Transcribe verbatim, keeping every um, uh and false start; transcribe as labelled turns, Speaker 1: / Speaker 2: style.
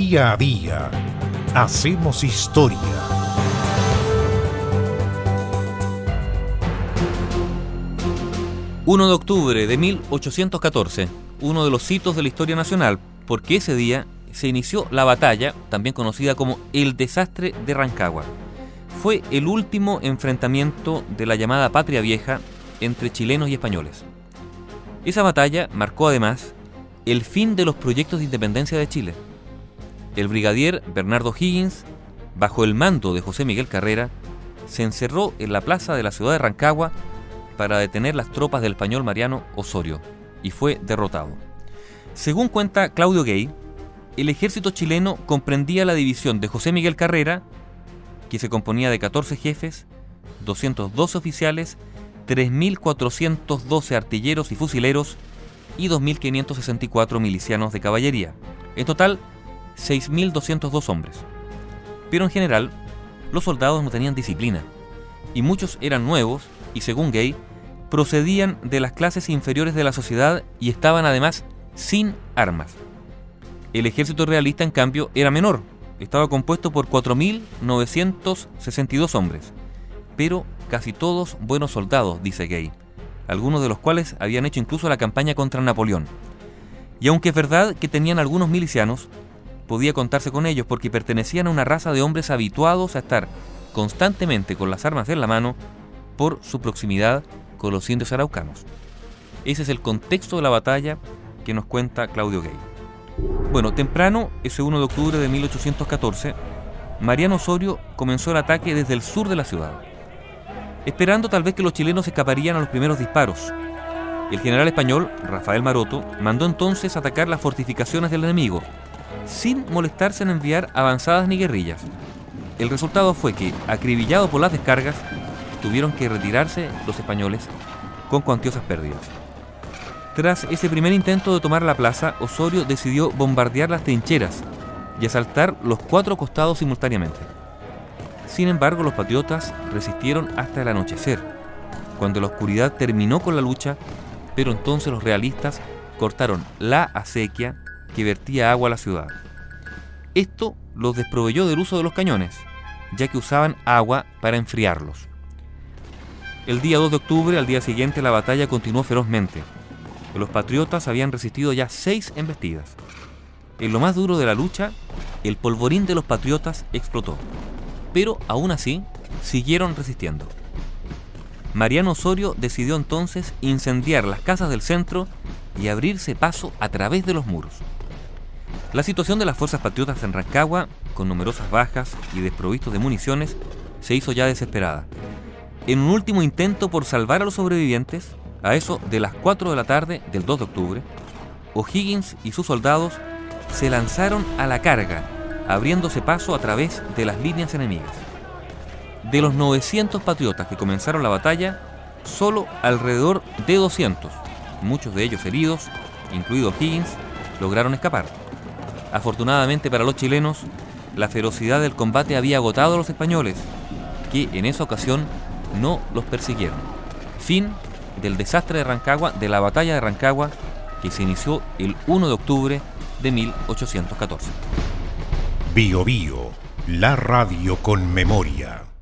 Speaker 1: Día a día hacemos historia.
Speaker 2: uno de octubre de mil ochocientos catorce, uno de los hitos de la historia nacional, porque ese día se inició la batalla, también conocida como el Desastre de Rancagua. Fue el último enfrentamiento de la llamada Patria Vieja entre chilenos y españoles. Esa batalla marcó además el fin de los proyectos de independencia de Chile. El brigadier Bernardo O'Higgins, bajo el mando de José Miguel Carrera, se encerró en la plaza de la ciudad de Rancagua para detener las tropas del español Mariano Osorio, y fue derrotado. Según cuenta Claudio Gay, el ejército chileno comprendía la división de José Miguel Carrera, que se componía de catorce jefes, doscientos doce oficiales, tres mil cuatrocientos doce artilleros y fusileros y dos mil quinientos sesenta y cuatro milicianos de caballería. En total, seis mil doscientos dos hombres. Pero en general, los soldados no tenían disciplina, y muchos eran nuevos y, según Gay, procedían de las clases inferiores de la sociedad y estaban además sin armas. El ejército realista, en cambio, era menor. Estaba compuesto por cuatro mil novecientos sesenta y dos hombres, pero casi todos buenos soldados, dice Gay, algunos de los cuales habían hecho incluso la campaña contra Napoleón. Y aunque es verdad que tenían algunos milicianos, podía contarse con ellos porque pertenecían a una raza de hombres habituados a estar constantemente con las armas en la mano por su proximidad con los indios araucanos. Ese es el contexto de la batalla que nos cuenta Claudio Gay. Bueno, temprano, ese uno de octubre de mil ochocientos catorce, Mariano Osorio comenzó el ataque desde el sur de la ciudad, esperando tal vez que los chilenos escaparían a los primeros disparos. El general español, Rafael Maroto, mandó entonces atacar las fortificaciones del enemigo, sin molestarse en enviar avanzadas ni guerrillas. El resultado fue que, acribillados por las descargas, tuvieron que retirarse los españoles con cuantiosas pérdidas. Tras ese primer intento de tomar la plaza, Osorio decidió bombardear las trincheras y asaltar los cuatro costados simultáneamente. Sin embargo, los patriotas resistieron hasta el anochecer, cuando la oscuridad terminó con la lucha, pero entonces los realistas cortaron la acequia que vertía agua a la ciudad. Esto los desproveyó del uso de los cañones, ya que usaban agua para enfriarlos. El día dos de octubre, al día siguiente, la batalla continuó ferozmente. Los patriotas habían resistido ya seis embestidas. En lo más duro de la lucha, el polvorín de los patriotas explotó, pero aún así siguieron resistiendo. Mariano Osorio decidió entonces incendiar las casas del centro y abrirse paso a través de los muros. La situación de las fuerzas patriotas en Rancagua, con numerosas bajas y desprovistos de municiones, se hizo ya desesperada. En un último intento por salvar a los sobrevivientes, a eso de las cuatro de la tarde del dos de octubre, O'Higgins y sus soldados se lanzaron a la carga, abriéndose paso a través de las líneas enemigas. De los novecientos patriotas que comenzaron la batalla, solo alrededor de doscientos, muchos de ellos heridos, incluido O'Higgins, lograron escapar. Afortunadamente para los chilenos, la ferocidad del combate había agotado a los españoles, que en esa ocasión no los persiguieron. Fin del desastre de Rancagua, de la batalla de Rancagua, que se inició el uno de octubre de mil ochocientos catorce.
Speaker 1: Bio Bio, la radio con memoria.